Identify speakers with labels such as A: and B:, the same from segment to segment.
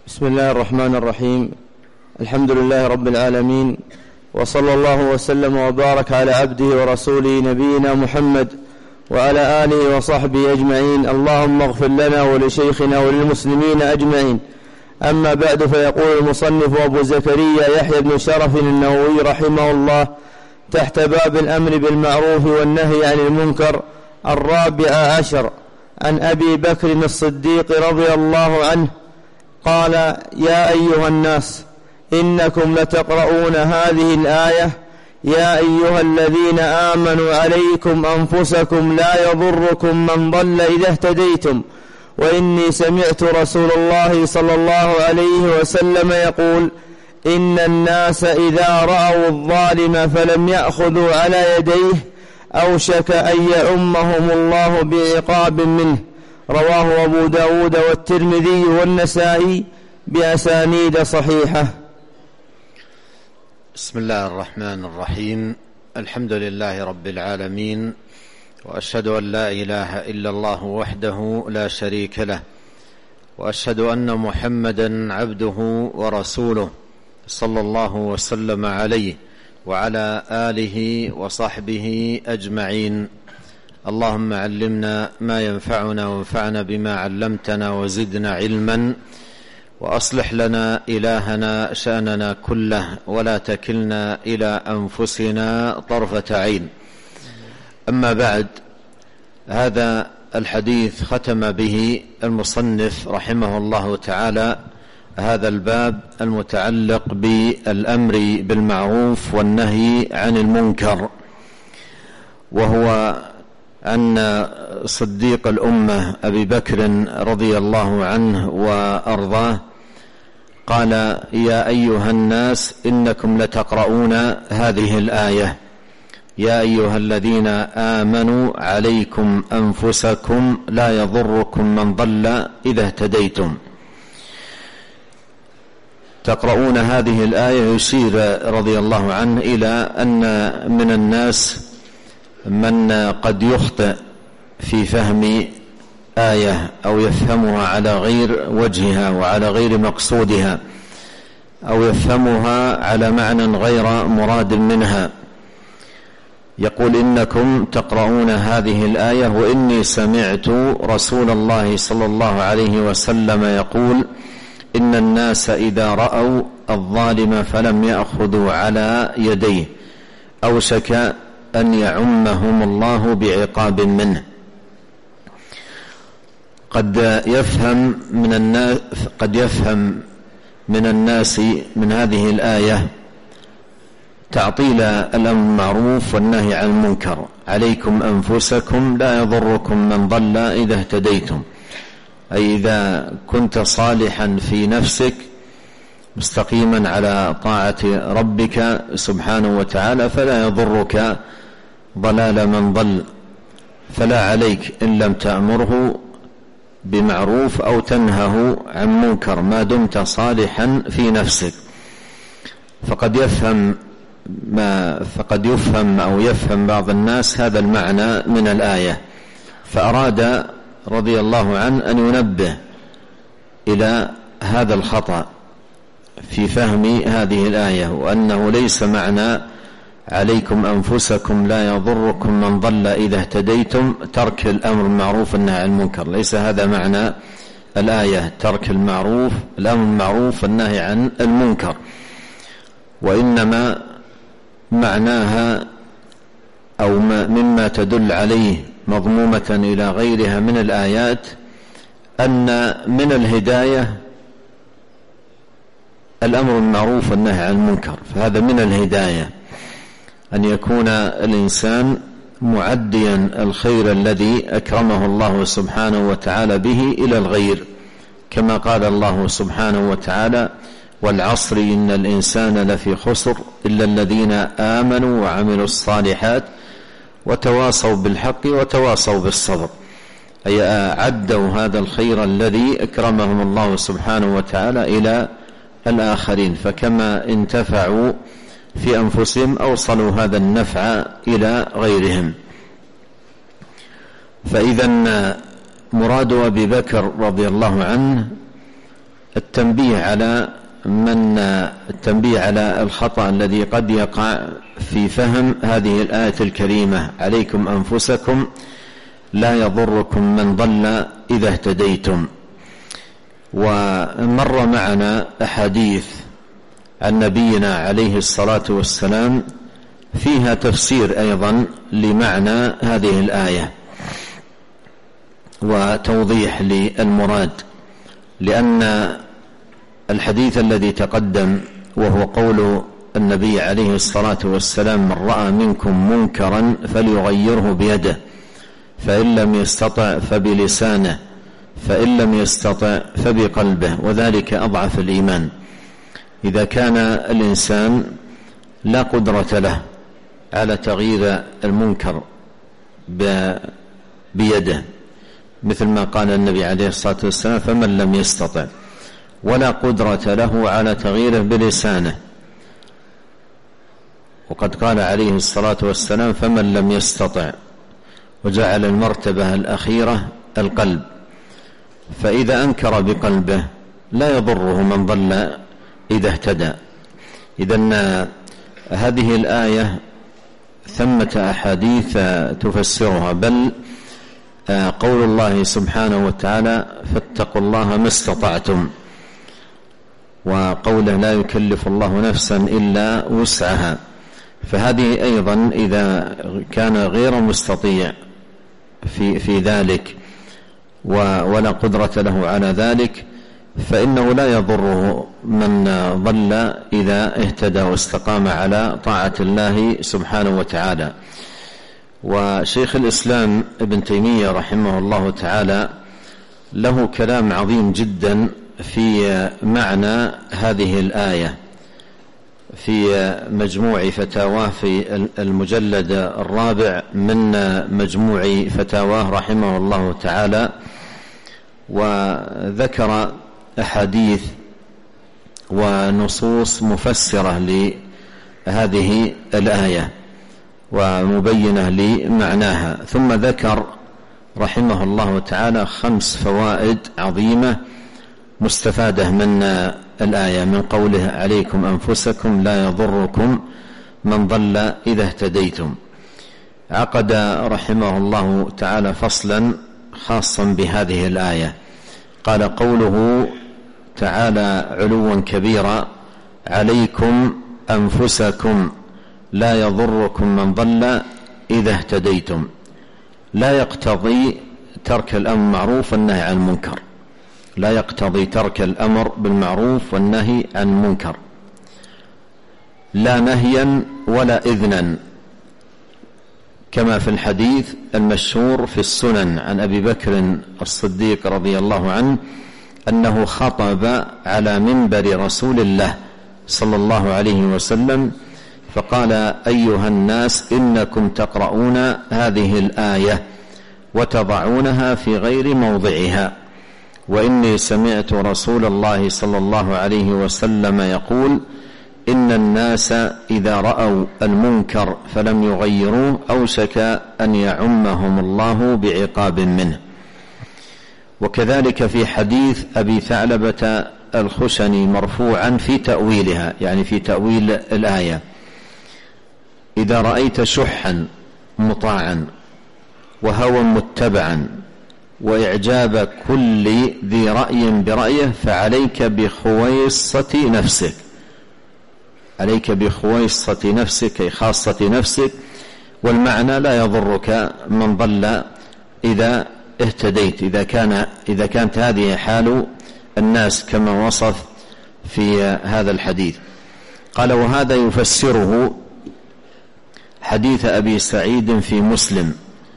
A: بسم الله الرحمن الرحيم. الحمد لله رب العالمين، وصلى الله وسلم وبارك على عبده ورسوله نبينا محمد وعلى آله وصحبه أجمعين. اللهم اغفر لنا ولشيخنا وللمسلمين أجمعين. أما بعد، فيقول المصنف أبو زكريا يحيى بن شرف النووي رحمه الله تحت باب الأمر بالمعروف والنهي عن المنكر 14 عن أبي بكر الصديق رضي الله عنه قال: يا أيها الناس إنكم لتقرؤون هذه الآية: يا أيها الذين آمنوا عليكم أنفسكم لا يضركم من ضل إذا اهتديتم. وإني سمعت رسول الله صلى الله عليه وسلم يقول: إن الناس إذا رأوا الظالم فلم يأخذوا على يديه أوشك أن يعمهم الله بعقاب منه. رواه أبو داود والترمذي والنسائي بأسانيد صحيحة.
B: بسم الله الرحمن الرحيم. الحمد لله رب العالمين، وأشهد أن لا إله إلا الله وحده لا شريك له، وأشهد أن محمدا عبده ورسوله صلى الله وسلم عليه وعلى آله وصحبه أجمعين. اللهم علمنا ما ينفعنا وانفعنا بما علمتنا وزدنا علما، وأصلح لنا إلهنا شأننا كله ولا تكلنا إلى أنفسنا طرفة عين. أما بعد، هذا الحديث ختم به المصنف رحمه الله تعالى هذا الباب المتعلق بالأمر بالمعروف والنهي عن المنكر، وهو أن صديق الأمة أبي بكر رضي الله عنه وأرضاه قال: يا أيها الناس إنكم لتقرؤون هذه الآية: يا أيها الذين آمنوا عليكم أنفسكم لا يضركم من ضل إذا اهتديتم. تقرؤون هذه الآية يشير رضي الله عنه إلى أن من الناس من قد يخطئ في فهم آية أو يفهمها على غير وجهها وعلى غير مقصودها، أو يفهمها على معنى غير مراد منها. يقول: إنكم تقرؤون هذه الآية وإني سمعت رسول الله صلى الله عليه وسلم يقول: إن الناس إذا رأوا الظالم فلم يأخذوا على يديه أوشك أن يعمهم الله بعقاب منه. قد يفهم من الناس من هذه الآية تعطيل الأمر بالمعروف والنهي عن المنكر: عليكم أنفسكم لا يضركم من ضل إذا اهتديتم، أي إذا كنت صالحا في نفسك مستقيما على طاعة ربك سبحانه وتعالى فلا يضرك ضلال من ضل، فلا عليك إن لم تأمره بمعروف أو تنهه عن منكر ما دمت صالحا في نفسك. فقد يفهم أو يفهم بعض الناس هذا المعنى من الآية، فأراد رضي الله عنه أن ينبه إلى هذا الخطأ في فهم هذه الآية، وأنه ليس معنى عليكم أنفسكم لا يضركم من ضل إذا اهتديتم ترك الأمر بالمعروف والنهي عن المنكر. ليس هذا معنى الآية، ترك المعروف، الأمر بالمعروف والنهي عن المنكر، وإنما معناها أو مما تدل عليه مضمومة إلى غيرها من الآيات أن من الهداية الأمر بالمعروف والنهي عن المنكر. فهذا من الهداية أن يكون الإنسان معديا الخير الذي أكرمه الله سبحانه وتعالى به إلى الغير، كما قال الله سبحانه وتعالى: والعصر إن الإنسان لفي خسر إلا الذين آمنوا وعملوا الصالحات وتواصوا بالحق وتواصوا بالصبر. أي عدوا هذا الخير الذي أكرمهم الله سبحانه وتعالى إلى الآخرين، فكما انتفعوا في أنفسهم أوصلوا هذا النفع إلى غيرهم. فإذا مراد أبي بكر رضي الله عنه التنبيه على الخطأ الذي قد يقع في فهم هذه الآية الكريمة: عليكم أنفسكم لا يضركم من ضل إذا اهتديتم. ومر معنا أحاديث عن نبينا عليه الصلاة والسلام فيها تفسير أيضا لمعنى هذه الآية وتوضيح للمراد، لأن الحديث الذي تقدم وهو قول النبي عليه الصلاة والسلام: من رأى منكم منكرا فليغيره بيده، فإن لم يستطع فبلسانه، فإن لم يستطع فبقلبه، وذلك أضعف الإيمان. إذا كان الإنسان لا قدرة له على تغيير المنكر بيده، مثل ما قال النبي عليه الصلاة والسلام: فمن لم يستطع، ولا قدرة له على تغييره بلسانه، وقد قال عليه الصلاة والسلام: فمن لم يستطع، وجعل المرتبة الأخيرة القلب. فإذا أنكر بقلبه لا يضره من ضل إذا اهتدى. إذن هذه الآية ثمة أحاديث تفسرها، بل قول الله سبحانه وتعالى: فاتقوا الله ما استطعتم، وقوله: لا يكلف الله نفسا إلا وسعها. فهذه أيضا إذا كان غير مستطيع في ذلك ولا قدرة له على ذلك، فإنه لا يضره من ضل إذا اهتدى واستقام على طاعة الله سبحانه وتعالى. وشيخ الإسلام ابن تيمية رحمه الله تعالى له كلام عظيم جدا في معنى هذه الآية في مجموع فتاواه في المجلد الرابع من مجموع فتاواه رحمه الله تعالى، وذكر أحاديث ونصوص مفسرة لهذه الآية ومبينة لمعناها. ثم ذكر رحمه الله تعالى 5 فوائد عظيمة مستفادة من الآية، من قوله: عليكم أنفسكم لا يضركم من ضل إذا اهتديتم. عقد رحمه الله تعالى فصلا خاصا بهذه الآية، قال: قوله تعالى علوا كبيرا: عليكم أنفسكم لا يضركم من ضل إذا اهتديتم، لا يقتضي ترك الأمر بالمعروف والنهي عن المنكر، لا يقتضي ترك الأمر بالمعروف والنهي عن المنكر، لا نهيا ولا إذنا، كما في الحديث المشهور في السنن عن أبي بكر الصديق رضي الله عنه أنه خطب على منبر رسول الله صلى الله عليه وسلم فقال: أيها الناس، إنكم تقرؤون هذه الآية وتضعونها في غير موضعها، وإني سمعت رسول الله صلى الله عليه وسلم يقول: إن الناس إذا رأوا المنكر فلم يغيروه أوشك أن يعمهم الله بعقاب منه. وكذلك في حديث أبي ثعلبة الخشني مرفوعا في تأويلها، يعني في تأويل الآية: إذا رأيت شحا مطاعا وهوى متبعا وإعجاب كل ذي رأي برأيه فعليك بخويصة نفسك، عليك بخويصة نفسك أي خاصة نفسك. والمعنى: لا يضرك من ضل إذا اهتديت، إذا كانت هذه حال الناس كما وصف في هذا الحديث. قال: وهذا يفسره حديث أبي سعيد في مسلم: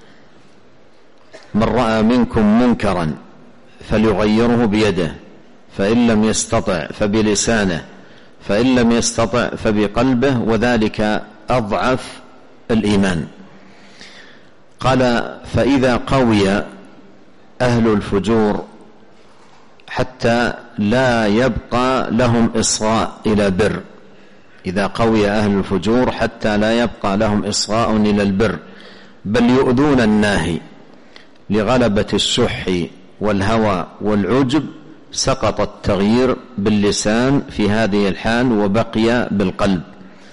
B: من رأى منكم منكرا فليغيره بيده، فإن لم يستطع فبلسانه، فإن لم يستطع فبقلبه، وذلك أضعف الإيمان. قال: فإذا قوي أهل الفجور حتى لا يبقى لهم إصغاء إلى بر، إذا قوي أهل الفجور حتى لا يبقى لهم إصغاء إلى البر، بل يؤذون الناهي لغلبة الشح والهوى والعجب سقط التغيير باللسان في هذه الحال وبقي بالقلب.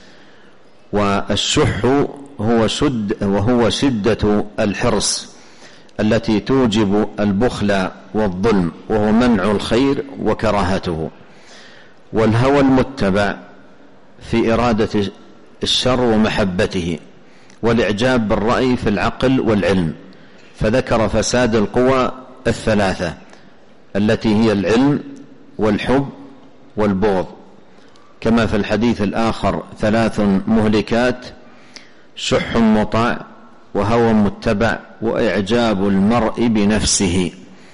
B: والشح وهو شدة الحرص التي توجب البخل والظلم، وهو منع الخير وكراهته. والهوى المتبع في إرادة الشر ومحبته، والإعجاب بالرأي في العقل والعلم، فذكر فساد القوى الثلاثة التي هي العلم والحب والبغض، كما في الحديث الآخر: 3 مهلكات: شح مطاع، وهوى متبع، وإعجاب المرء بنفسه.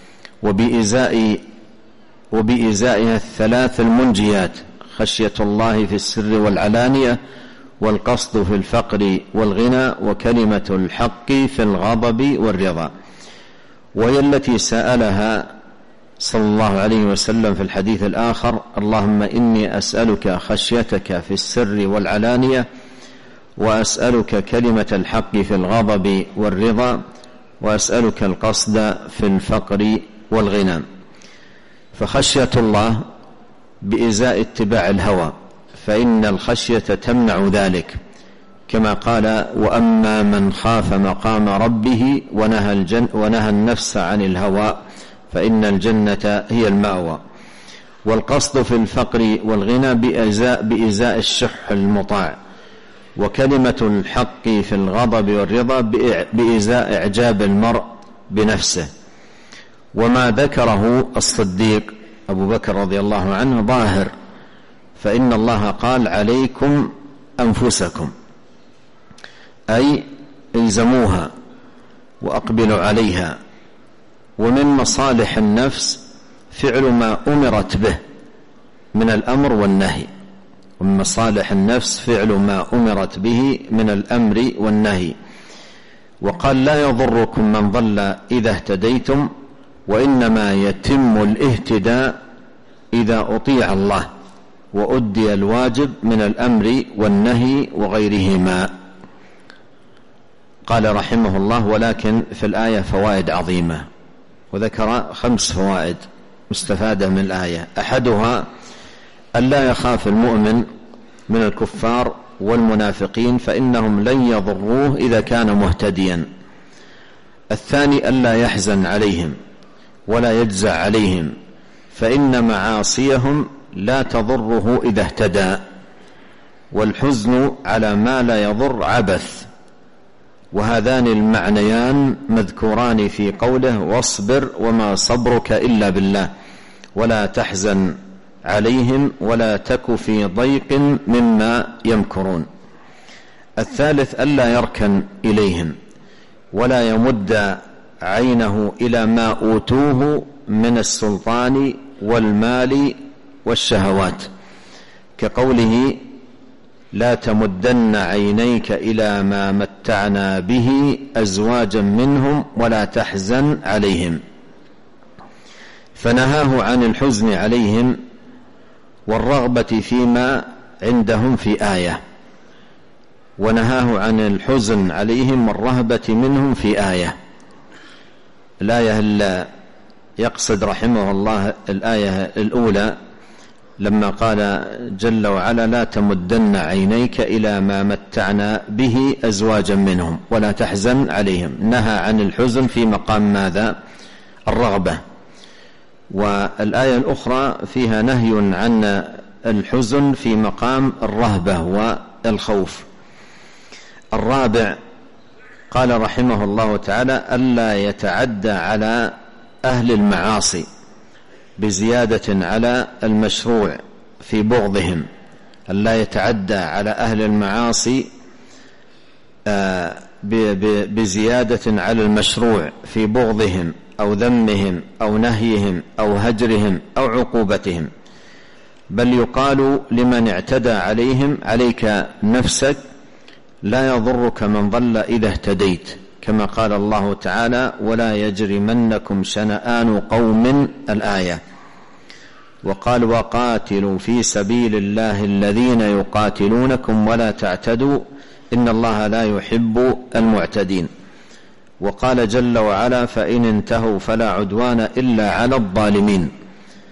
B: وبإزائها 3 المنجيات: خشية الله في السر والعلانية، والقصد في الفقر والغنى، وكلمة الحق في الغضب والرضا. وهي التي سألها صلى الله عليه وسلم في الحديث الآخر: اللهم إني أسألك خشيتك في السر والعلانية، وأسألك كلمة الحق في الغضب والرضا، وأسألك القصد في الفقر والغنى. فخشية الله بإزاء اتباع الهوى، فإن الخشية تمنع ذلك، كما قال: وأما من خاف مقام ربه ونهى النفس عن الهوى فإن الجنة هي المأوى. والقصد في الفقر والغنى بإزاء الشح المطاع، وكلمة الحق في الغضب والرضا بإزاء إعجاب المرء بنفسه. وما ذكره الصديق أبو بكر رضي الله عنه ظاهر، فإن الله قال: عليكم أنفسكم، أي الزموها وأقبلوا عليها. ومن مصالح النفس فعل ما أمرت به من الأمر والنهي، ومن مصالح النفس فعل ما أمرت به من الأمر والنهي. وقال: لا يضركم من ضل إذا اهتديتم، وإنما يتم الاهتداء إذا أطيع الله وأدي الواجب من الأمر والنهي وغيرهما. قال رحمه الله: ولكن في الآية فوائد عظيمة، وذكر 5 فوائد مستفادة من الآية. أحدها: ألا يخاف المؤمن من الكفار والمنافقين، فإنهم لن يضروه إذا كان مهتديا. الثاني: ألا يحزن عليهم ولا يجزع عليهم، فإن معاصيهم لا تضره إذا اهتدى، والحزن على ما لا يضر عبث. وهذان المعنيان مذكوران في قوله: واصبر وما صبرك إلا بالله، ولا تحزن عليهم ولا تك في ضيق مما يمكرون. الثالث: ألا يركن إليهم ولا يمد عينه إلى ما أوتوه من السلطان والمال والشهوات، كقوله: لا تمدن عينيك إلى ما متعنا به أزواجا منهم ولا تحزن عليهم. فنهاه عن الحزن عليهم والرغبة فيما عندهم في آية، ونهاه عن الحزن عليهم والرهبة منهم في آية. الآية اللي يقصد رحمه الله الآية الأولى لما قال جل وعلا: لا تمدن عينيك إلى ما متعنا به أزواجا منهم ولا تحزن عليهم. نهى عن الحزن في مقام ماذا؟ الرغبة. والآية الأخرى فيها نهي عن الحزن في مقام الرهبة والخوف. الرابع: قال رحمه الله تعالى: ألا يتعدى على أهل المعاصي بزيادة على المشروع في بغضهم. ألا يتعدى على أهل المعاصي بزيادة على المشروع في بغضهم أو ذمهم أو نهيهم أو هجرهم أو عقوبتهم، بل يقال لمن اعتدى عليهم: عليك نفسك، لا يضرك من ضل إذا اهتديت، كما قال الله تعالى: ولا يجرمنكم شنآن قوم، الآية. وقال: وقاتلوا في سبيل الله الذين يقاتلونكم ولا تعتدوا إن الله لا يحب المعتدين. وقال جل وعلا: فإن انتهوا فلا عدوان إلا على الظالمين.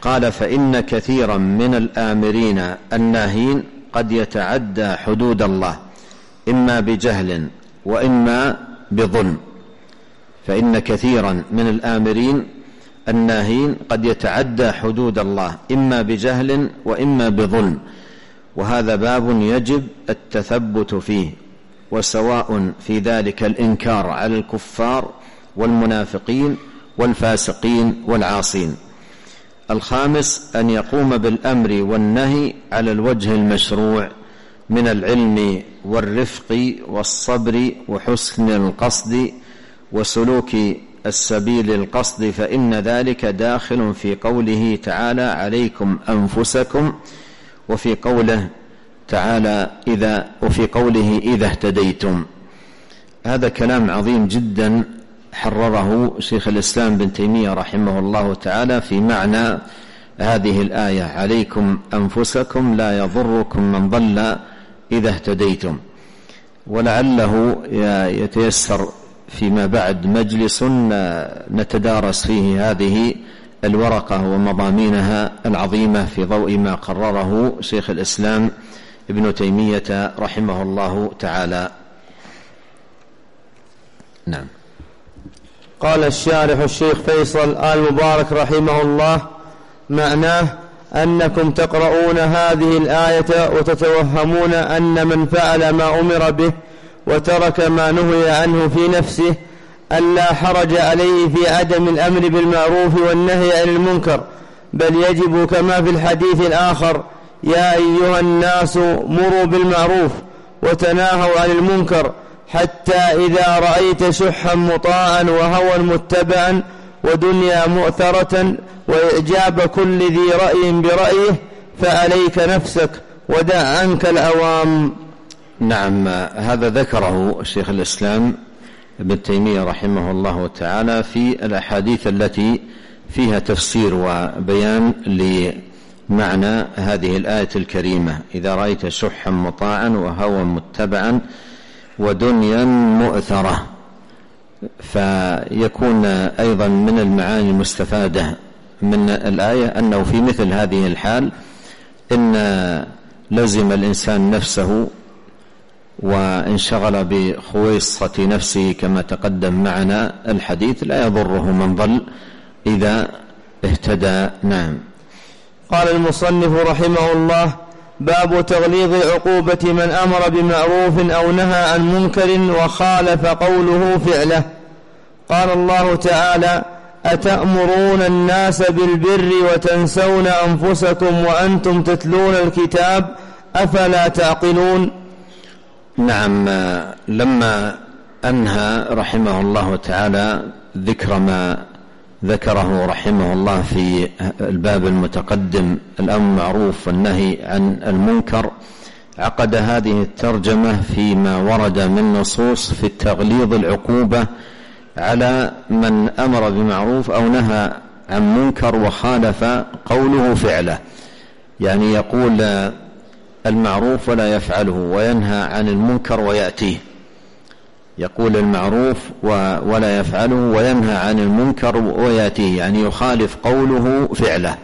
B: قال: فإن كثيرا من الآمرين الناهين قد يتعدى حدود الله إما بجهل وإما بظلم. فإن كثيرا من الآمرين الناهين قد يتعدى حدود الله إما بجهل وإما بظلم، وهذا باب يجب التثبت فيه، وسواء في ذلك الإنكار على الكفار والمنافقين والفاسقين والعاصين. الخامس أن يقوم بالأمر والنهي على الوجه المشروع من العلم والرفق والصبر وحسن القصد وسلوك السبيل القصد، فإن ذلك داخل في قوله تعالى: عليكم أنفسكم، وفي قوله تعالى وفي قوله إذا اهتديتم. هذا كلام عظيم جدا حرره شيخ الإسلام بن تيمية رحمه الله تعالى في معنى هذه الآية: عليكم أنفسكم لا يضركم من ضل إذا اهتديتم. ولعله يتيسر فيما بعد مجلس نتدارس فيه هذه الورقة ومضامينها العظيمة في ضوء ما قرره شيخ الإسلام ابن تيمية رحمه الله تعالى. نعم.
A: قال الشارح الشيخ فيصل آل مبارك رحمه الله: معناه أنكم تقرؤون هذه الآية وتتوهمون أن من فعل ما أمر به وترك ما نهي عنه في نفسه ألا حرج عليه في عدم الأمر بالمعروف والنهي عن المنكر، بل يجب كما في الحديث الآخر: يا أيها الناس مروا بالمعروف وتناهوا عن المنكر، حتى إذا رأيت شحا مطاعا وهوى متبعا ودنيا مؤثرة وإعجاب كل ذي رأي برأيه فعليك نفسك ودع عنك الأوام.
B: نعم، هذا ذكره شيخ الإسلام ابن تيمية رحمه الله تعالى في الأحاديث التي فيها تفسير وبيان لمعنى هذه الآية الكريمة: إذا رأيت شحا مطاعا وهوى متبعا ودنيا مؤثرة. فيكون أيضا من المعاني المستفادة من الآية أنه في مثل هذه الحال إن لزم الإنسان نفسه وانشغل بخويصة نفسه كما تقدم معنا الحديث لا يضره من ضل إذا اهتدى. نعم.
A: قال المصنف رحمه الله: باب تغليظ عقوبة من أمر بمعروف أو نهى عن منكر وخالف قوله فعله. قال الله تعالى: أتأمرون الناس بالبر وتنسون أنفسكم وأنتم تتلون الكتاب أفلا تعقلون.
B: نعم، لما أنهى رحمه الله تعالى ذكر ما ذكره رحمه الله في الباب المتقدم الأمر بالمعروف والنهي عن المنكر، عقد هذه الترجمة فيما ورد من نصوص في التغليظ العقوبة على من أمر بمعروف أو نهى عن منكر وخالف قوله فعله، يعني يقول المعروف ولا يفعله وينهى عن المنكر ويأتيه، يقول المعروف ولا يفعله وينهى عن المنكر ويأتيه، يعني يخالف قوله فعله،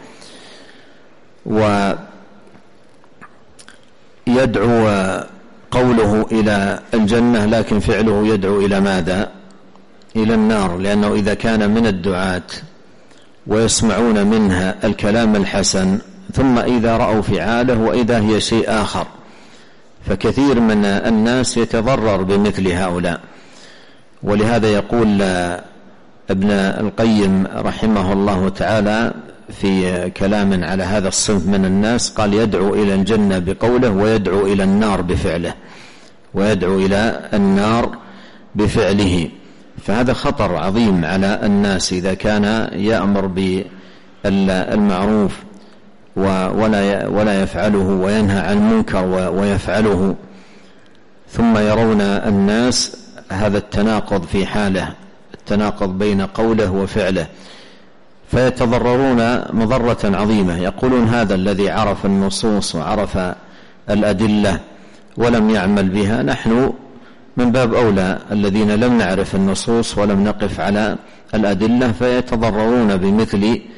B: ويدعو قوله إلى الجنة لكن فعله يدعو إلى ماذا؟ إلى النار، لأنه إذا كان من الدعاة ويسمعون منها الكلام الحسن ثم إذا رأوا فعاله وإذا هي شيء آخر، فكثير من الناس يتضرر بمثل هؤلاء. ولهذا يقول ابن القيم رحمه الله تعالى في كلام على هذا الصنف من الناس، قال: يدعو إلى الجنة بقوله ويدعو إلى النار بفعله، ويدعو إلى النار بفعله. فهذا خطر عظيم على الناس إذا كان يأمر بالمعروف ولا يفعله وينهى عن المنكر ويفعله، ثم يرون الناس هذا التناقض في حاله، التناقض بين قوله وفعله، فيتضررون مضرة عظيمة. يقولون هذا الذي عرف النصوص وعرف الأدلة ولم يعمل بها، نحن من باب أولى الذين لم نعرف النصوص ولم نقف على الأدلة، فيتضررون بمثل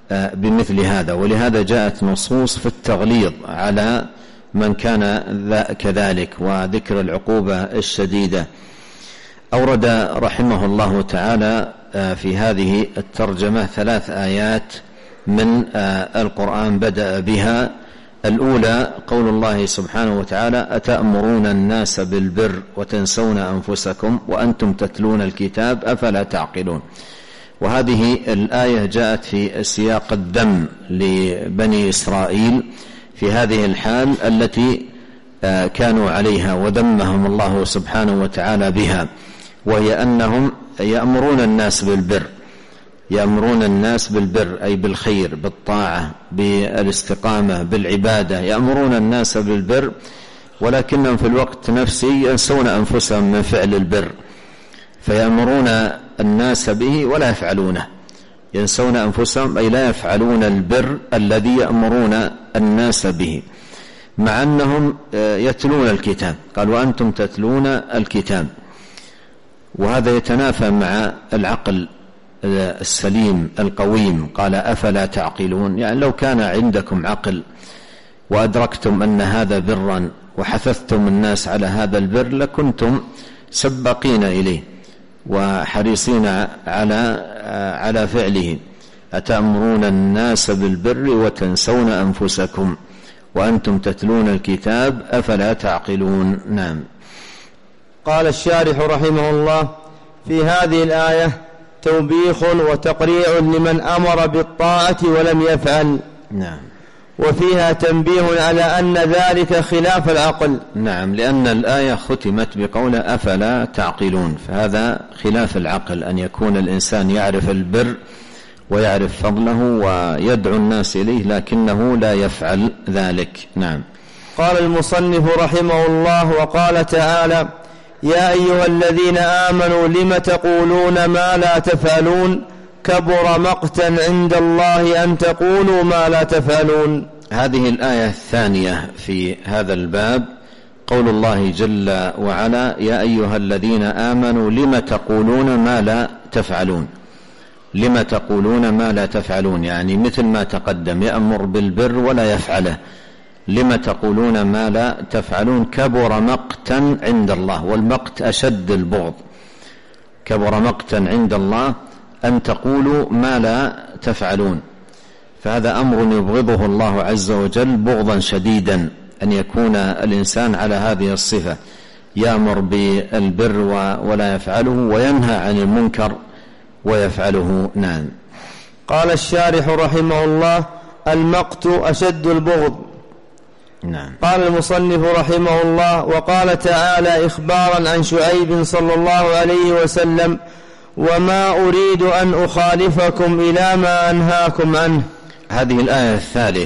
B: بمثل هذا. ولهذا جاءت نصوص في التغليظ على من كان كذلك وذكر العقوبة الشديدة. أورد رحمه الله تعالى في هذه الترجمة 3 آيات من القرآن بدأ بها. الأولى قول الله سبحانه وتعالى: أتأمرون الناس بالبر وتنسون أنفسكم وأنتم تتلون الكتاب أفلا تعقلون. وهذه الآية جاءت في سياق الذم لبني إسرائيل في هذه الحال التي كانوا عليها، وذمهم الله سبحانه وتعالى بها، وهي أنهم يأمرون الناس بالبر، يأمرون الناس بالبر أي بالخير، بالطاعة، بالاستقامة، بالعبادة، يأمرون الناس بالبر، ولكنهم في الوقت نفسه ينسون أنفسهم من فعل البر، فيأمرون الناس به ولا يفعلونه، ينسون أنفسهم أي لا يفعلون البر الذي يأمرون الناس به، مع أنهم يتلون الكتاب. قال: وأنتم تتلون الكتاب. وهذا يتنافى مع العقل السليم القويم. قال: أفلا تعقلون، يعني لو كان عندكم عقل وأدركتم أن هذا برا وحثثتم الناس على هذا البر لكنتم سباقين إليه وحريصين على فعله. أتأمرون الناس بالبر وتنسون أنفسكم وأنتم تتلون الكتاب أفلا تعقلون. نعم.
A: قال الشارح رحمه الله: في هذه الآية توبيخ وتقريع لمن أمر بالطاعة ولم يفعل.
B: نعم.
A: وفيها تنبيه على أن ذلك خلاف العقل.
B: نعم، لأن الآية ختمت بقول أفلا تعقلون، فهذا خلاف العقل، أن يكون الإنسان يعرف البر ويعرف فضله ويدعو الناس إليه لكنه لا يفعل ذلك. نعم.
A: قال المصنف رحمه الله: وقال تعالى: يا أيها الذين آمنوا لم تقولون ما لا تفعلون كبر مقتا عند الله أن تقولوا ما لا تفعلون.
B: هذه الآية الثانية في هذا الباب، قول الله جل وعلا: يا أيها الذين آمنوا لم تقولون ما لا تفعلون. لم تقولون ما لا تفعلون، يعني مثل ما تقدم، يأمر بالبر ولا يفعله. لم تقولون ما لا تفعلون كبر مقتا عند الله، والمقت أشد البغض. كبر مقتا عند الله أن تقولوا ما لا تفعلون، فهذا أمر يبغضه الله عز وجل بغضا شديدا، أن يكون الإنسان على هذه الصفة، يأمر بالبر ولا يفعله، وينهى عن المنكر ويفعله. نعم.
A: قال الشارح رحمه الله: المقت أشد البغض.
B: نعم.
A: قال المصنف رحمه الله: وقال تعالى إخبارا عن شعيب صلى الله عليه وسلم: وما أريد أن أخالفكم إلى ما أنهاكم عنه.
B: هذه الآية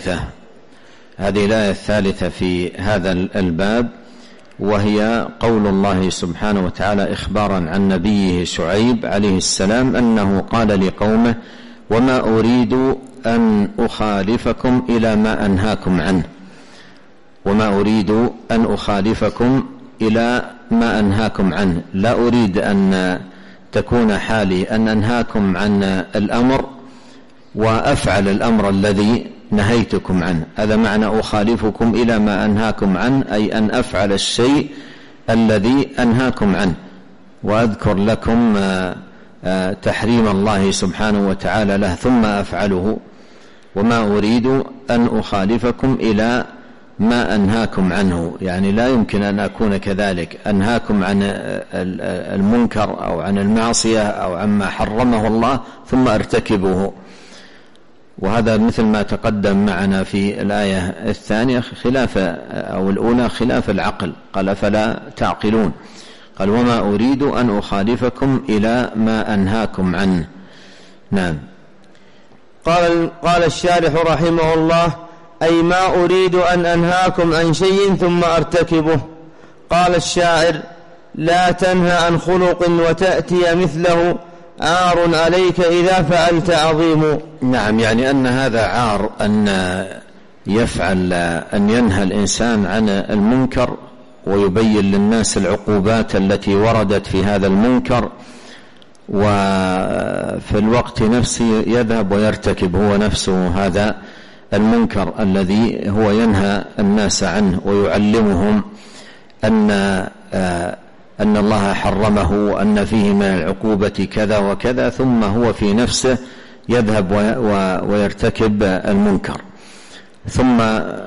B: الثالثة في هذا الباب، وهي قول الله سبحانه وتعالى إخبارا عن نبيه شعيب عليه السلام أنه قال لقومه: وما أريد أن أخالفكم إلى ما أنهاكم عنه. وما أريد أن أخالفكم إلى ما أنهاكم عنه، لا أريد أن تكون حالي أن أنهاكم عن الأمر وأفعل الأمر الذي نهيتكم عنه. هذا معنى أخالفكم إلى ما أنهاكم عنه، أي أن أفعل الشيء الذي أنهاكم عنه، وأذكر لكم تحريم الله سبحانه وتعالى له ثم أفعله. وما أريد أن أخالفكم إلى ما أنهاكم عنه، يعني لا يمكن أن أكون كذلك، أنهاكم عن المنكر أو عن المعصية أو عما حرمه الله ثم أرتكبه. وهذا مثل ما تقدم معنا في الآية الثانية خلاف أو الأولى خلاف العقل. قال: فلا تعقلون. قال: وما أريد أن أخالفكم إلى ما أنهاكم عنه. نعم.
A: قال الشارح رحمه الله: أي ما أريد أن أنهاكم عن شيء ثم أرتكبه. قال الشاعر: لا تنهى عن خلق وتأتي مثله عار عليك إذا فعلت عظيم.
B: نعم، يعني أن هذا عار أن يفعل، أن ينهى الإنسان عن المنكر ويبين للناس العقوبات التي وردت في هذا المنكر، وفي الوقت نفسه يذهب ويرتكب هو نفسه هذا المنكر الذي هو ينهى الناس عنه ويعلمهم أن الله حرمه وأن فيه من العقوبة كذا وكذا، ثم هو في نفسه يذهب ويرتكب المنكر، ثم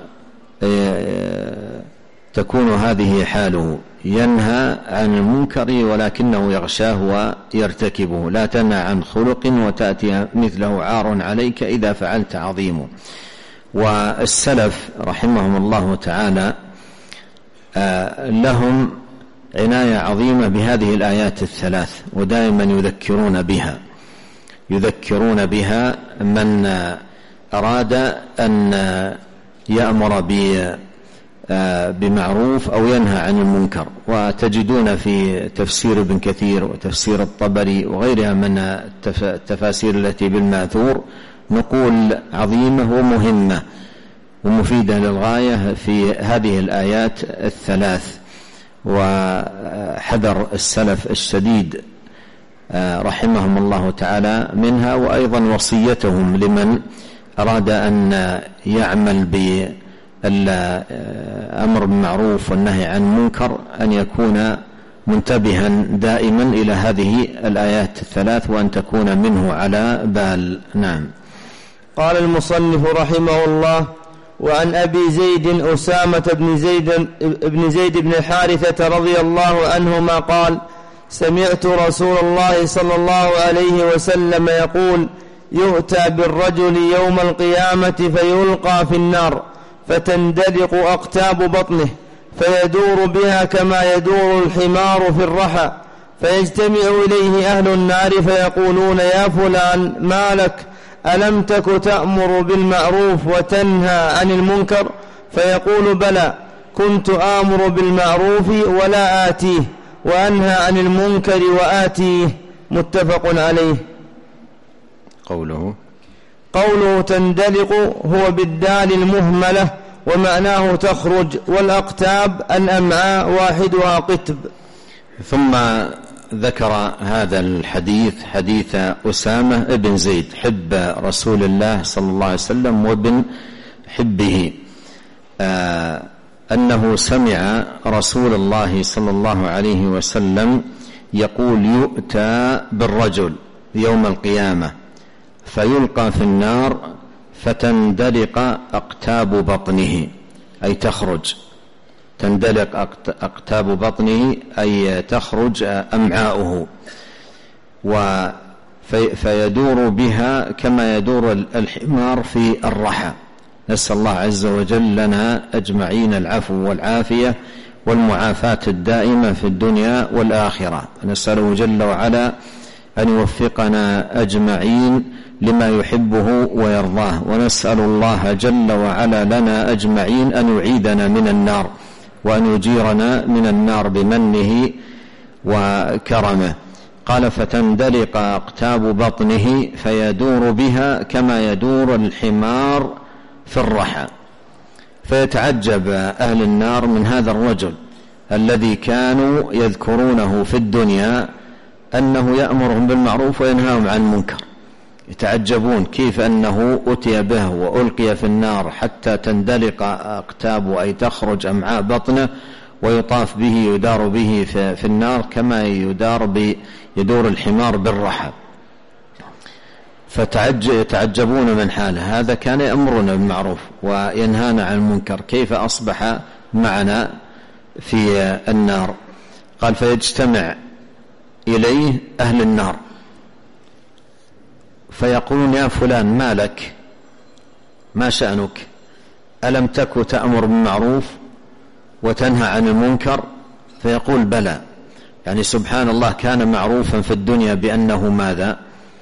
B: تكون هذه حاله، ينهى عن المنكر ولكنه يغشاه ويرتكبه. لا تنهى عن خلق وتأتي مثله عار عليك إذا فعلت عظيم. والسلف رحمهم الله تعالى لهم عناية عظيمة بهذه الآيات الثلاث، ودائما يذكرون بها من أراد أن يأمر بمعروف أو ينهى عن المنكر. وتجدون في تفسير ابن كثير وتفسير الطبري وغيرها من التفاسير التي بالماثور نقول عظيمة ومهمة ومفيدة للغاية في هذه الآيات الثلاث. وحذر السلف الشديد رحمهم الله تعالى منها، وأيضا وصيتهم لمن أراد أن يعمل بالأمر بالمعروف والنهي عن المنكر أن يكون منتبها دائما إلى هذه الآيات الثلاث وأن تكون منه على بال. نعم.
A: قال المصنف رحمه الله: وعن أبي زيد أسامة بن زيد بن الحارثة رضي الله عنهما قال: سمعت رسول الله صلى الله عليه وسلم يقول: يؤتى بالرجل يوم القيامة فيلقى في النار فتندلق أقتاب بطنه فيدور بها كما يدور الحمار في الرحى، فيجتمع إليه أهل النار فيقولون: يا فلان ما لك؟ ألم تك تأمر بالمعروف وتنهى عن المنكر؟ فيقول: بلى، كنت آمر بالمعروف ولا آتيه، وأنهى عن المنكر وآتيه. متفق عليه. قوله تندلق هو بالدال المهملة، ومعناه تخرج، والأقتاب الأمعاء وواحدها قتب.
B: ثم ذكر هذا الحديث، حديث أسامة بن زيد حب رسول الله صلى الله عليه وسلم وابن حبه، أنه سمع رسول الله صلى الله عليه وسلم يقول: يؤتى بالرجل يوم القيامة فيلقى في النار فتندلق أقتاب بطنه، أي تخرج، تندلق أقتاب بطنه أي تخرج أمعاؤه، فيدور بها كما يدور الحمار في الرحى. نسأل الله عز وجل لنا أجمعين العفو والعافية والمعافاة الدائمة في الدنيا والآخرة. نسأله جل وعلا أن يوفقنا أجمعين لما يحبه ويرضاه، ونسأل الله جل وعلا لنا أجمعين أن يعيدنا من النار وأن يجيرنا من النار بمنه وكرمه. قال: فتندلق أقتاب بطنه فيدور بها كما يدور الحمار في الرحى. فيتعجب أهل النار من هذا الرجل الذي كانوا يذكرونه في الدنيا أنه يأمرهم بالمعروف وينهاهم عن المنكر، يتعجبون كيف أنه أتي به وألقي في النار حتى تندلق أقتاب أي تخرج أمعاء بطنه، ويطاف به يدار به في النار كما يدور الحمار بالرحى. يتعجبون من حاله، هذا كان يأمرنا بالمعروف وينهانا عن المنكر، كيف أصبح معنا في النار؟ قال: فيجتمع إليه أهل النار فيقولون: يا فلان ما لك؟ ما شأنك؟ ألم تك تأمر بالمعروف وتنهى عن المنكر؟ فيقول: بلى. يعني سبحان الله، كان معروفا في الدنيا بأنه ماذا؟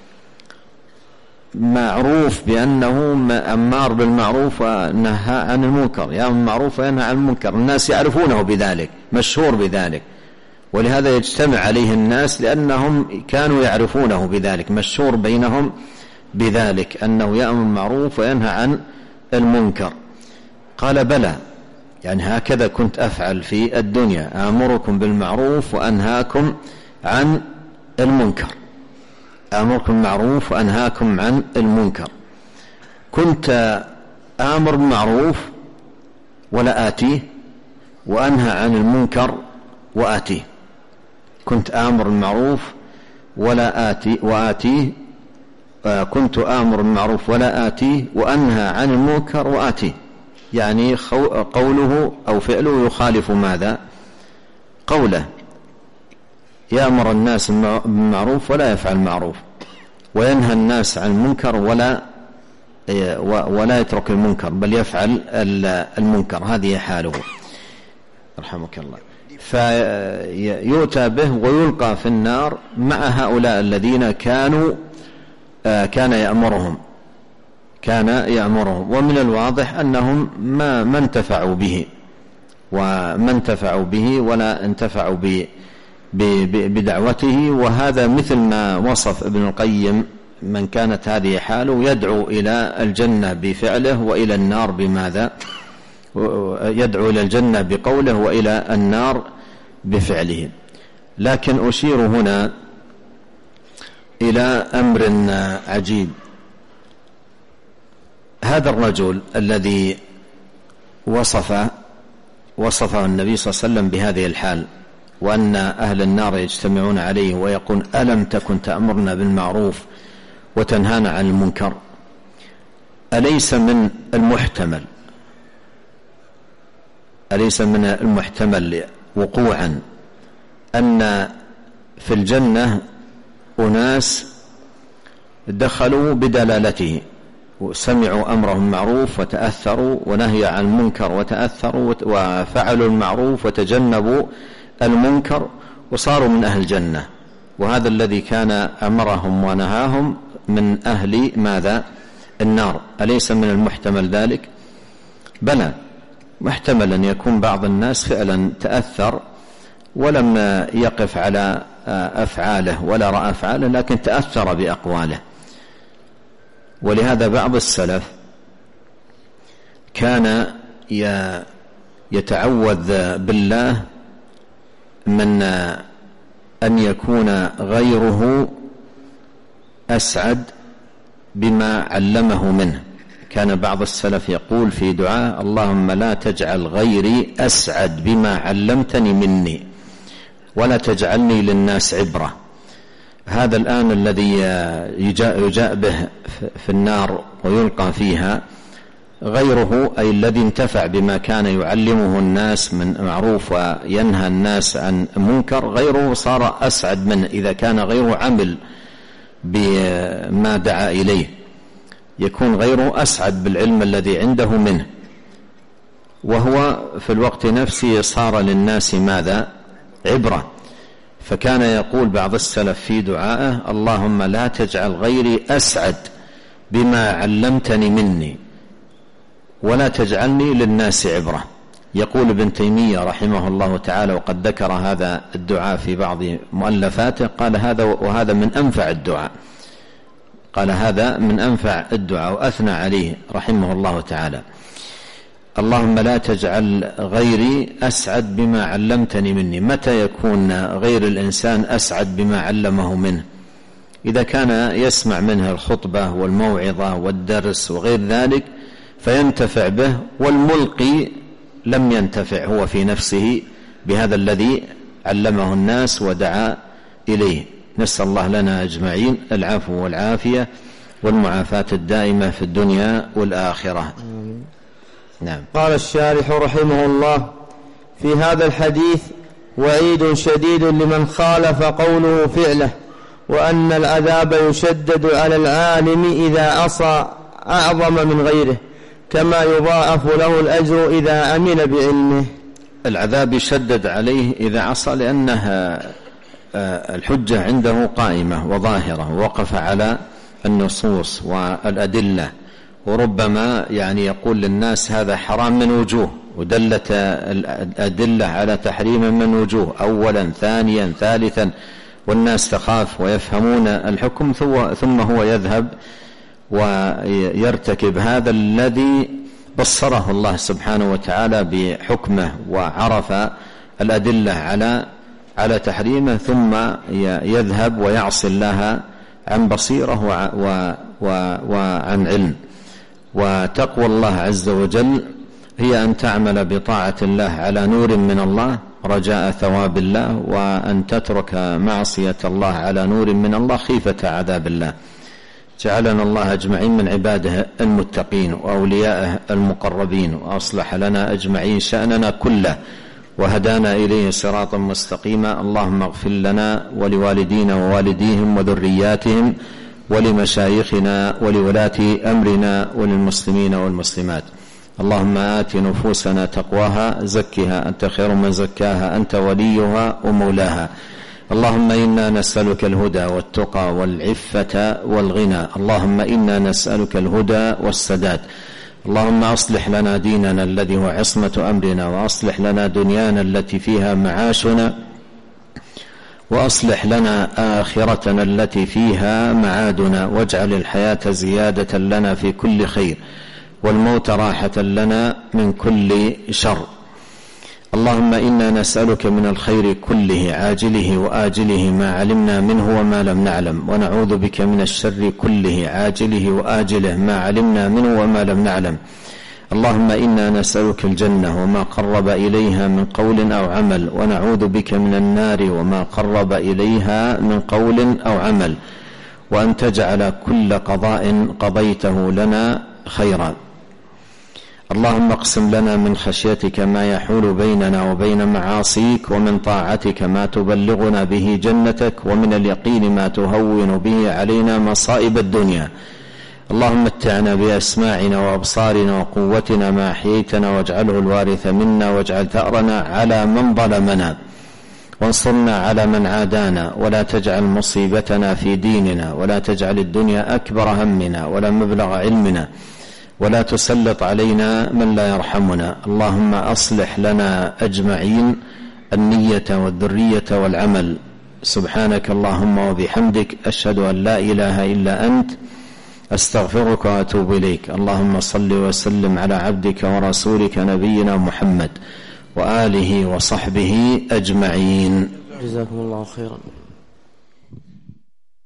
B: معروف بأنه أمار بالمعروف ونهى عن المنكر، يأمر بالمعروف وينهى عن المنكر، الناس يعرفونه بذلك، مشهور بذلك، ولهذا يجتمع عليه الناس لأنهم كانوا يعرفونه بذلك، مشهور بينهم بذلك أنه يأمر بالمعروف وينهى عن المنكر. قال: بلى، يعني هكذا كنت أفعل في الدنيا، آمركم بالمعروف وأنهاكم عن المنكر. آمركم بالمعروف وأنهاكم عن المنكر. كنت آمر بالمعروف ولا آتيه، وأنهى عن المنكر وآتيه. كنت آمر بالمعروف ولا وآتيه، كنت آمر بالمعروف ولا آتيه وأنهى عن المنكر وآتيه، يعني قوله أو فعله يخالف ماذا؟ قوله. يأمر الناس بالمعروف ولا يفعل المعروف، وينهى الناس عن المنكر ولا يترك المنكر بل يفعل المنكر. هذه حاله رحمك الله. فيؤتى به ويلقى في النار مع هؤلاء الذين كان يأمرهم. ومن الواضح أنهم ما انتفعوا به ولا انتفعوا بدعوته. وهذا مثل ما وصف ابن القيم من كانت هذه حاله، يدعو إلى الجنة بفعله وإلى النار بماذا؟ يدعو إلى الجنة بقوله وإلى النار بفعله. لكن أشير هنا إلى أمر عجيب. هذا الرجل الذي وصفه النبي صلى الله عليه وسلم بهذه الحال، وأن أهل النار يجتمعون عليه ويقول ألم تكن تأمرنا بالمعروف وتنهانا عن المنكر؟ أليس من المحتمل وقوعا أن في الجنة أناس دخلوا بدلالته وسمعوا أمره المعروف وتأثروا، ونهي عن المنكر وتأثروا وفعلوا المعروف وتجنبوا المنكر وصاروا من أهل الجنة، وهذا الذي كان أمرهم ونهاهم من أهل ماذا؟ النار. أليس من المحتمل ذلك؟ بلى، محتمل أن يكون بعض الناس فعلا تأثر ولم يقف على أفعاله ولا رأى أفعاله، لكن تأثر بأقواله. ولهذا بعض السلف كان يتعوذ بالله من أن يكون غيره أسعد بما علمه منه. كان بعض السلف يقول في دعاء اللهم لا تجعل غيري أسعد بما علمتني مني ولا تجعلني للناس عبرة. هذا الآن الذي يجاء به في النار ويلقى فيها غيره، أي الذي انتفع بما كان يعلمه الناس من معروف وينهى الناس عن منكر، غيره صار أسعد منه إذا كان غيره عمل بما دعا إليه، يكون غيره أسعد بالعلم الذي عنده منه، وهو في الوقت نفسه صار للناس ماذا؟ عبرة. فكان يقول بعض السلف في دعائه اللهم لا تجعل غيري أسعد بما علمتني مني ولا تجعلني للناس عبرة. يقول ابن تيمية رحمه الله تعالى، وقد ذكر هذا الدعاء في بعض مؤلفاته، قال وهذا من أنفع الدعاء، قال هذا من أنفع الدعاء، وأثنى عليه رحمه الله تعالى. اللهم لا تجعل غيري أسعد بما علمتني مني. متى يكون غير الإنسان أسعد بما علمه منه؟ إذا كان يسمع منه الخطبة والموعظة والدرس وغير ذلك فينتفع به، والملقي لم ينتفع هو في نفسه بهذا الذي علمه الناس ودعا إليه. نسأل الله لنا أجمعين العفو والعافية والمعافاة الدائمة في الدنيا والآخرة. نعم.
A: قال الشارح رحمه الله في هذا الحديث وعيد شديد لمن خالف قوله فعله، وأن العذاب يشدد على العالم إذا عصى أعظم من غيره، كما يضاعف له الأجر إذا عمل بعلمه.
B: العذاب يشدد عليه إذا عصى لأنها الحجة عنده قائمة وظاهرة، ووقف على النصوص والأدلة، وربما يقول للناس هذا حرام من وجوه، ودلت الأدلة على تحريم من وجوه أولا ثانيا ثالثا، والناس تخاف ويفهمون الحكم، ثم هو يذهب ويرتكب هذا الذي بصره الله سبحانه وتعالى بحكمه وعرف الأدلة على تحريمه، ثم يذهب ويعصي الله عن بصيرة وعن علم. وتقوى الله عز وجل هي أن تعمل بطاعة الله على نور من الله رجاء ثواب الله، وأن تترك معصية الله على نور من الله خيفة عذاب الله. جعلنا الله أجمعين من عباده المتقين وأوليائه المقربين، وأصلح لنا أجمعين شأننا كله، وهدانا إليه صراطا مستقيما. اللهم اغفر لنا ولوالدينا ووالديهم وذرياتهم ولمشايخنا ولولاة أمرنا وللمسلمين والمسلمات. اللهم آت نفوسنا تقواها زكها أنت خير من زكاها أنت وليها ومولاها. اللهم إنا نسألك الهدى والتقى والعفة والغنى. اللهم إنا نسألك الهدى والسداد. اللهم أصلح لنا ديننا الذي هو عصمة أمرنا، وأصلح لنا دنيانا التي فيها معاشنا، وأصلح لنا آخرتنا التي فيها معادنا، واجعل الحياة زيادة لنا في كل خير، والموت راحة لنا من كل شر. اللهم إنا نسألك من الخير كله عاجله وآجله ما علمنا منه وما لم نعلم، ونعوذ بك من الشر كله عاجله وآجله ما علمنا منه وما لم نعلم. اللهم إنا نسألك الجنة وما قرب إليها من قول أو عمل، ونعوذ بك من النار وما قرب إليها من قول أو عمل، وأن تجعل كل قضاء قضيته لنا خيرا. اللهم اقسم لنا من خشيتك ما يحول بيننا وبين معاصيك، ومن طاعتك ما تبلغنا به جنتك، ومن اليقين ما تهون به علينا مصائب الدنيا. اللهم متعنا بأسماعنا وأبصارنا وقوتنا ما أحييتنا، واجعله الوارث منا، واجعل ثأرنا على من ظلمنا، وانصرنا على من عادانا، ولا تجعل مصيبتنا في ديننا، ولا تجعل الدنيا أكبر همنا ولا مبلغ علمنا، ولا تسلط علينا من لا يرحمنا. اللهم أصلح لنا أجمعين النية والذرية والعمل. سبحانك اللهم وبحمدك، أشهد أن لا إله إلا أنت، أستغفرك وأتوب إليك. اللهم صل وسلم على عبدك ورسولك نبينا محمد وآله وصحبه أجمعين.
A: جزاكم الله خيرا.